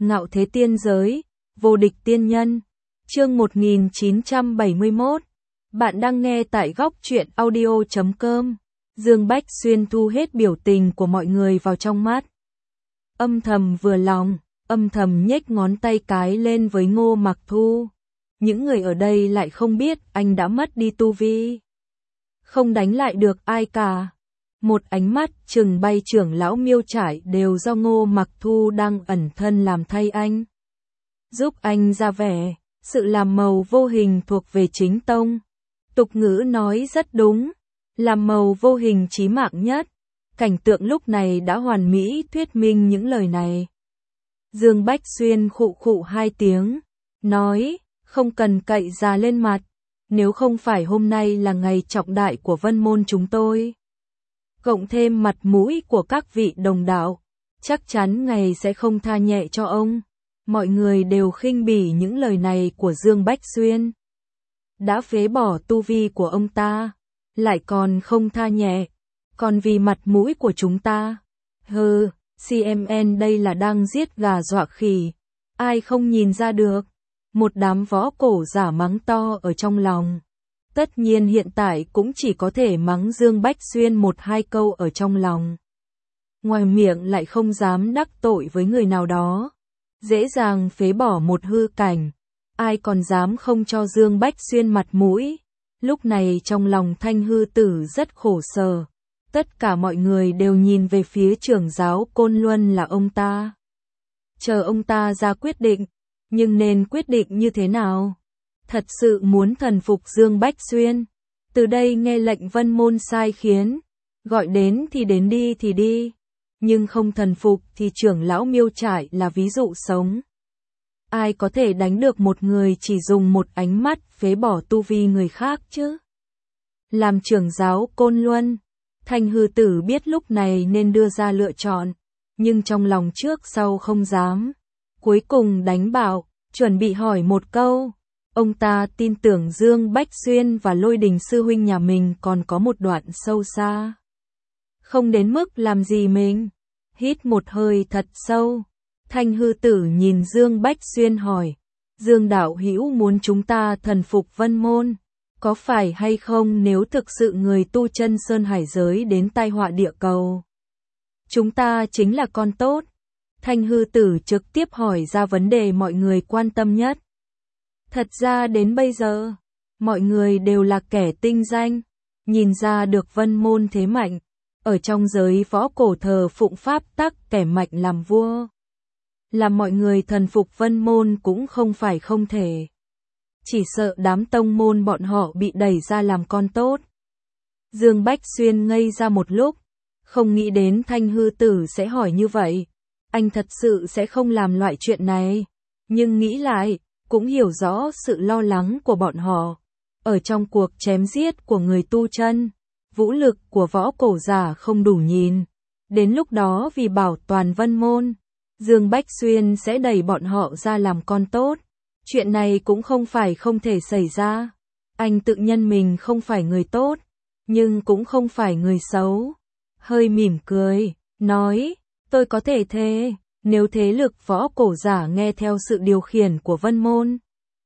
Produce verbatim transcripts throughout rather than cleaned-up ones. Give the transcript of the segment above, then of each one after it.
Ngạo thế tiên giới, vô địch tiên nhân. Chương một nghìn chín trăm bảy mươi mốt. Bạn đang nghe tại góc truyện audio chấm com. Dương Bách Xuyên thu hết biểu tình của mọi người vào trong mắt. Âm thầm vừa lòng, âm thầm nhếch ngón tay cái lên với Ngô Mặc Thu. Những người ở đây lại không biết anh đã mất đi tu vi. Không đánh lại được ai cả. Một ánh mắt chừng bay trưởng lão Miêu Trải đều do Ngô Mặc Thu đang ẩn thân làm thay anh. Giúp anh ra vẻ, sự làm màu vô hình thuộc về chính tông. Tục ngữ nói rất đúng, làm màu vô hình chí mạng nhất. Cảnh tượng lúc này đã hoàn mỹ thuyết minh những lời này. Dương Bách Xuyên khụ khụ hai tiếng, nói, không cần cậy già lên mặt, nếu không phải hôm nay là ngày trọng đại của Vân Môn chúng tôi. Cộng thêm mặt mũi của các vị đồng đạo, chắc chắn ngày sẽ không tha nhẹ cho ông. Mọi người đều khinh bỉ những lời này của Dương Bách Xuyên. Đã phế bỏ tu vi của ông ta, lại còn không tha nhẹ, còn vì mặt mũi của chúng ta. Hừ, xê em en đây là đang giết gà dọa khỉ, ai không nhìn ra được. Một đám võ cổ giả mắng to ở trong lòng. Tất nhiên hiện tại cũng chỉ có thể mắng Dương Bách Xuyên một hai câu ở trong lòng. Ngoài miệng lại không dám đắc tội với người nào đó. Dễ dàng phế bỏ một hư cảnh. Ai còn dám không cho Dương Bách Xuyên mặt mũi. Lúc này trong lòng Thanh Hư Tử rất khổ sở. Tất cả mọi người đều nhìn về phía trưởng giáo Côn Luân là ông ta. Chờ ông ta ra quyết định. Nhưng nên quyết định như thế nào? Thật sự muốn thần phục Dương Bách Xuyên. Từ đây nghe lệnh Vân Môn sai khiến. Gọi đến thì đến, đi thì đi. Nhưng không thần phục thì trưởng lão Miêu Trải là ví dụ sống. Ai có thể đánh được một người chỉ dùng một ánh mắt phế bỏ tu vi người khác chứ? Làm trưởng giáo Côn Luân, Thanh Hư Tử biết lúc này nên đưa ra lựa chọn. Nhưng trong lòng trước sau không dám. Cuối cùng đánh bảo, chuẩn bị hỏi một câu. Ông ta tin tưởng Dương Bách Xuyên và Lôi Đình sư huynh nhà mình còn có một đoạn sâu xa. Không đến mức làm gì mình. Hít một hơi thật sâu. Thanh Hư Tử nhìn Dương Bách Xuyên hỏi. Dương đạo hữu muốn chúng ta thần phục Vân Môn. Có phải hay không nếu thực sự người tu chân sơn hải giới đến tai họa địa cầu? Chúng ta chính là con tốt. Thanh Hư Tử trực tiếp hỏi ra vấn đề mọi người quan tâm nhất. Thật ra đến bây giờ, mọi người đều là kẻ tinh danh, nhìn ra được Vân Môn thế mạnh, ở trong giới võ cổ thờ phụng pháp tắc kẻ mạnh làm vua. Làm mọi người thần phục Vân Môn cũng không phải không thể. Chỉ sợ đám tông môn bọn họ bị đẩy ra làm con tốt. Dương Bách Xuyên ngây ra một lúc, không nghĩ đến Thanh Hư Tử sẽ hỏi như vậy. Anh thật sự sẽ không làm loại chuyện này, nhưng nghĩ lại, cũng hiểu rõ sự lo lắng của bọn họ. Ở trong cuộc chém giết của người tu chân, vũ lực của võ cổ giả không đủ nhìn. Đến lúc đó vì bảo toàn Vân Môn, Dương Bách Xuyên sẽ đẩy bọn họ ra làm con tốt. Chuyện này cũng không phải không thể xảy ra. Anh tự nhân mình không phải người tốt, nhưng cũng không phải người xấu. Hơi mỉm cười, nói, tôi có thể thề, nếu thế lực võ cổ giả nghe theo sự điều khiển của Vân Môn.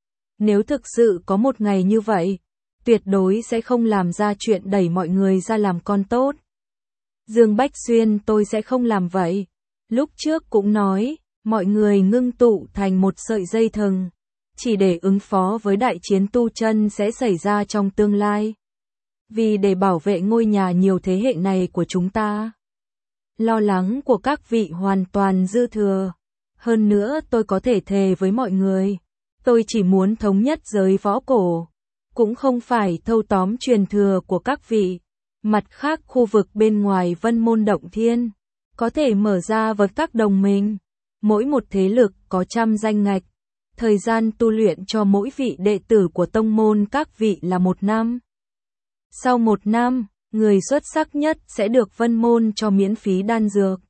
Nếu thực sự có một ngày như vậy, tuyệt đối sẽ không làm ra chuyện đẩy mọi người ra làm con tốt. Dương Bách Xuyên tôi sẽ không làm vậy. Lúc trước cũng nói, mọi người ngưng tụ thành một sợi dây thừng, chỉ để ứng phó với đại chiến tu chân sẽ xảy ra trong tương lai. Vì để bảo vệ ngôi nhà nhiều thế hệ này của chúng ta. Lo lắng của các vị hoàn toàn dư thừa. Hơn nữa tôi có thể thề với mọi người. Tôi chỉ muốn thống nhất giới võ cổ. Cũng không phải thâu tóm truyền thừa của các vị. Mặt khác khu vực bên ngoài Vân Môn Động Thiên. Có thể mở ra với các đồng minh. Mỗi một thế lực có trăm danh ngạch. Thời gian tu luyện cho mỗi vị đệ tử của tông môn các vị là một năm. Sau một năm, người xuất sắc nhất sẽ được Vân Môn cho miễn phí đan dược.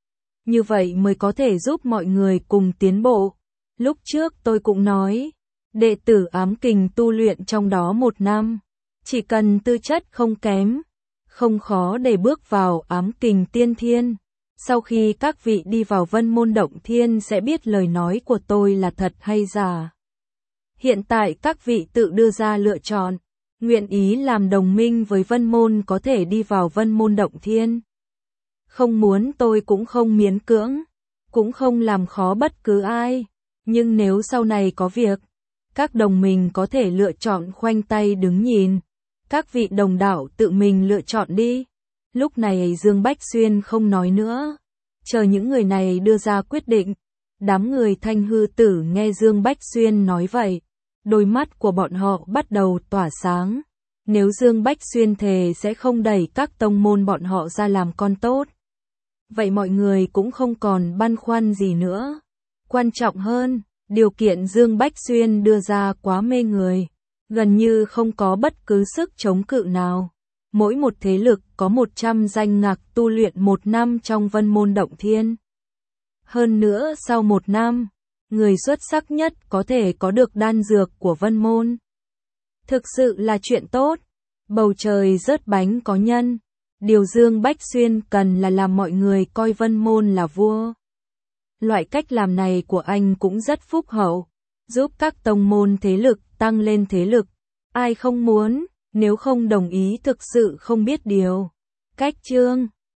Như vậy mới có thể giúp mọi người cùng tiến bộ. Lúc trước tôi cũng nói, đệ tử ám kình tu luyện trong đó một năm. Chỉ cần tư chất không kém, không khó để bước vào ám kình tiên thiên. Sau khi các vị đi vào Vân Môn Động Thiên sẽ biết lời nói của tôi là thật hay giả. Hiện tại các vị tự đưa ra lựa chọn, nguyện ý làm đồng minh với Vân Môn có thể đi vào Vân Môn Động Thiên. Không muốn tôi cũng không miễn cưỡng, cũng không làm khó bất cứ ai, nhưng nếu sau này có việc, các đồng minh có thể lựa chọn khoanh tay đứng nhìn. Các vị đồng đạo tự mình lựa chọn đi. Lúc này Dương Bách Xuyên không nói nữa, chờ những người này đưa ra quyết định. Đám người Thanh Hư Tử nghe Dương Bách Xuyên nói vậy, đôi mắt của bọn họ bắt đầu tỏa sáng. Nếu Dương Bách Xuyên thề sẽ không đẩy các tông môn bọn họ ra làm con tốt, vậy mọi người cũng không còn băn khoăn gì nữa. Quan trọng hơn, điều kiện Dương Bách Xuyên đưa ra quá mê người, gần như không có bất cứ sức chống cự nào. Mỗi một thế lực có một trăm danh ngạc tu luyện một năm trong Vân Môn Động Thiên. Hơn nữa sau một năm, người xuất sắc nhất có thể có được đan dược của Vân Môn. Thực sự là chuyện tốt. Bầu trời rớt bánh có nhân. Điều Dương Bách Xuyên cần là làm mọi người coi Vân Môn là vua. Loại cách làm này của anh cũng rất phúc hậu, giúp các tông môn thế lực tăng lên thế lực. Ai không muốn, nếu không đồng ý thực sự không biết điều. Cách chương